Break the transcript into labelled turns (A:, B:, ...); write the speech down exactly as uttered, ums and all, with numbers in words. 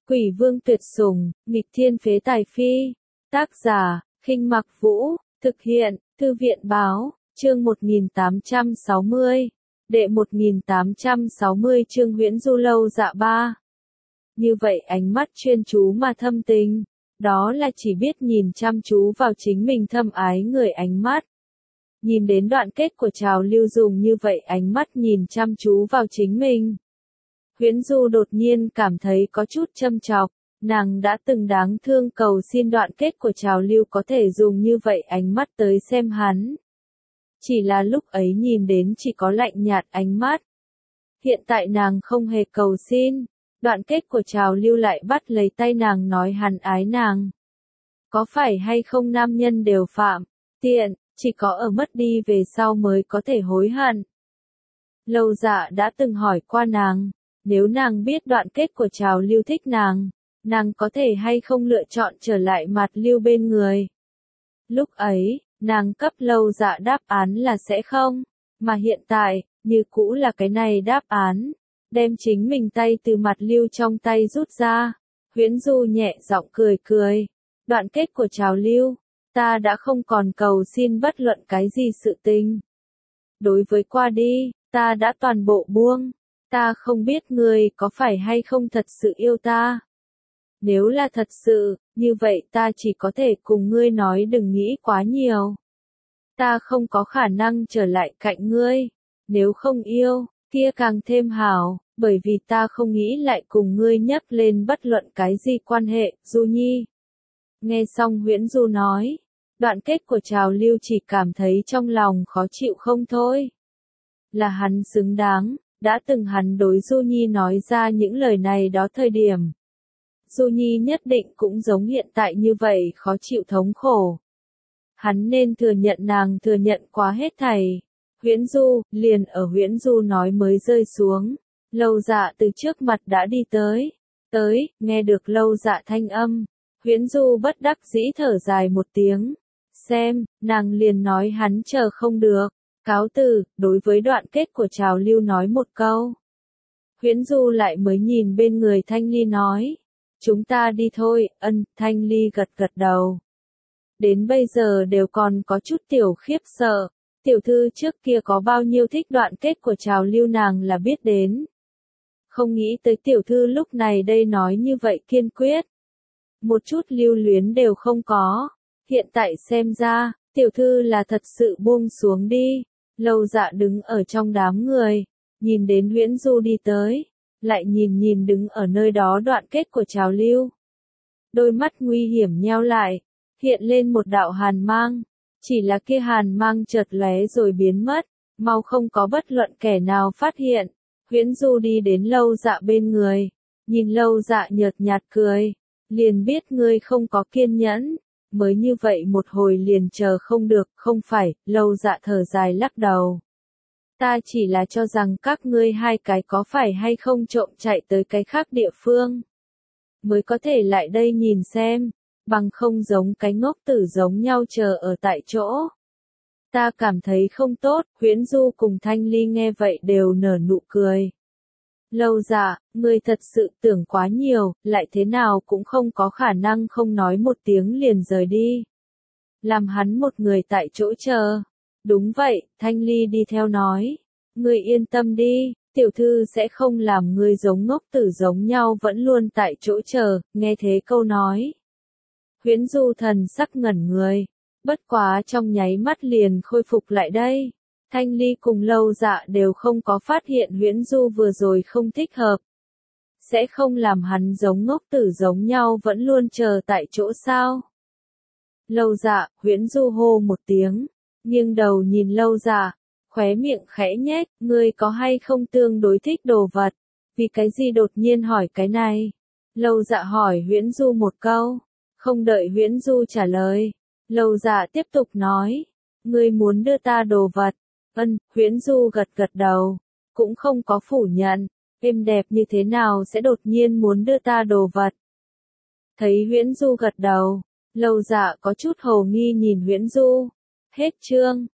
A: Quỷ vương tuyệt sủng, nghịch thiên phế tài phi. Tác giả, Khinh Mặc Vũ, thực hiện, Thư viện báo, chương một nghìn tám trăm sáu mươi. Đệ một nghìn tám trăm sáu mươi chương Huyễn Du Lâu Dạ ba. Như vậy ánh mắt chuyên chú mà thâm tình, đó là chỉ biết nhìn chăm chú vào chính mình thâm ái người ánh mắt. Nhìn đến đoạn kết của Trào Lưu dùng như vậy ánh mắt nhìn chăm chú vào chính mình. Huyễn Du đột nhiên cảm thấy có chút châm chọc, nàng đã từng đáng thương cầu xin đoạn kết của Trào Lưu có thể dùng như vậy ánh mắt tới xem hắn. Chỉ là lúc ấy nhìn đến chỉ có lạnh nhạt ánh mắt. Hiện tại nàng không hề cầu xin, đoạn kết của Trào Lưu lại bắt lấy tay nàng nói hắn ái nàng. Có phải hay không nam nhân đều phạm, tiện, chỉ có ở mất đi về sau mới có thể hối hận. Lâu Dạ đã từng hỏi qua nàng, nếu nàng biết đoạn kết của Trào Lưu thích nàng, nàng có thể hay không lựa chọn trở lại Mạt Lưu bên người. Lúc ấy, nàng cấp Lâu Dạ đáp án là sẽ không, mà hiện tại, như cũ là cái này đáp án, đem chính mình tay từ Mạt Lưu trong tay rút ra. Huyễn Du nhẹ giọng cười cười, đoạn kết của Trào Lưu, ta đã không còn cầu xin bất luận cái gì sự tình. Đối với qua đi, ta đã toàn bộ buông, ta không biết ngươi có phải hay không thật sự yêu ta. Nếu là thật sự, như vậy ta chỉ có thể cùng ngươi nói đừng nghĩ quá nhiều. Ta không có khả năng trở lại cạnh ngươi. Nếu không yêu, kia càng thêm hảo, bởi vì ta không nghĩ lại cùng ngươi nhắc lên bất luận cái gì quan hệ, Du Nhi. Nghe xong Huyễn Du nói, đoạn kết của Trào Lưu chỉ cảm thấy trong lòng khó chịu không thôi. Là hắn xứng đáng, đã từng hắn đối Du Nhi nói ra những lời này đó thời điểm. Du Nhi nhất định cũng giống hiện tại như vậy khó chịu thống khổ. Hắn nên thừa nhận nàng thừa nhận quá hết thảy. Huyễn Du, liền ở Huyễn Du nói mới rơi xuống. Lâu Dạ từ trước mặt đã đi tới. Tới, nghe được Lâu Dạ thanh âm. Huyễn Du bất đắc dĩ thở dài một tiếng. Xem, nàng liền nói hắn chờ không được. Cáo từ, đối với đoạn kết của Trào Lưu nói một câu. Huyễn Du lại mới nhìn bên người Thanh Ly nói. Chúng ta đi thôi, ân, Thanh Ly gật gật đầu. Đến bây giờ đều còn có chút tiểu khiếp sợ. Tiểu thư trước kia có bao nhiêu thích đoạn kết của Trào Lưu nàng là biết đến. Không nghĩ tới tiểu thư lúc này đây nói như vậy kiên quyết. Một chút lưu luyến đều không có. Hiện tại xem ra, tiểu thư là thật sự buông xuống đi. Lâu Dạ đứng ở trong đám người, nhìn đến Huyễn Du đi tới, lại nhìn nhìn đứng ở nơi đó đoạn kết của Trào Lưu. Đôi mắt nguy hiểm nheo lại, hiện lên một đạo hàn mang, chỉ là kia hàn mang chợt lóe rồi biến mất, mau không có bất luận kẻ nào phát hiện. Huyễn Du đi đến Lâu Dạ bên người, nhìn Lâu Dạ nhợt nhạt cười, liền biết ngươi không có kiên nhẫn. Mới như vậy một hồi liền chờ không được, không phải, Lâu Dạ thở dài lắc đầu. Ta chỉ là cho rằng các ngươi hai cái có phải hay không trộm chạy tới cái khác địa phương. Mới có thể lại đây nhìn xem, bằng không giống cái ngốc tử giống nhau chờ ở tại chỗ. Ta cảm thấy không tốt, Huyễn Du cùng Thanh Ly nghe vậy đều nở nụ cười. Lâu Dạ, ngươi thật sự tưởng quá nhiều, lại thế nào cũng không có khả năng không nói một tiếng liền rời đi. Làm hắn một người tại chỗ chờ. Đúng vậy, Thanh Ly đi theo nói. Ngươi yên tâm đi, tiểu thư sẽ không làm ngươi giống ngốc tử giống nhau vẫn luôn tại chỗ chờ, nghe thế câu nói. Huyễn Du thần sắc ngẩn người, bất quá trong nháy mắt liền khôi phục lại đây. Thanh Ly cùng Lâu Dạ đều không có phát hiện Huyễn Du vừa rồi không thích hợp. Sẽ không làm hắn giống ngốc tử giống nhau vẫn luôn chờ tại chỗ sao. Lâu Dạ, Huyễn Du hô một tiếng, nghiêng đầu nhìn Lâu Dạ, khóe miệng khẽ nhếch, ngươi có hay không tương đối thích đồ vật, vì cái gì đột nhiên hỏi cái này. Lâu Dạ hỏi Huyễn Du một câu, không đợi Huyễn Du trả lời. Lâu Dạ tiếp tục nói, ngươi muốn đưa ta đồ vật. Ân, Huyễn Du gật gật đầu, cũng không có phủ nhận, êm đẹp như thế nào sẽ đột nhiên muốn đưa ta đồ vật. Thấy Huyễn Du gật đầu, Lâu Dạ có chút hồ nghi nhìn Huyễn Du. Hết chương.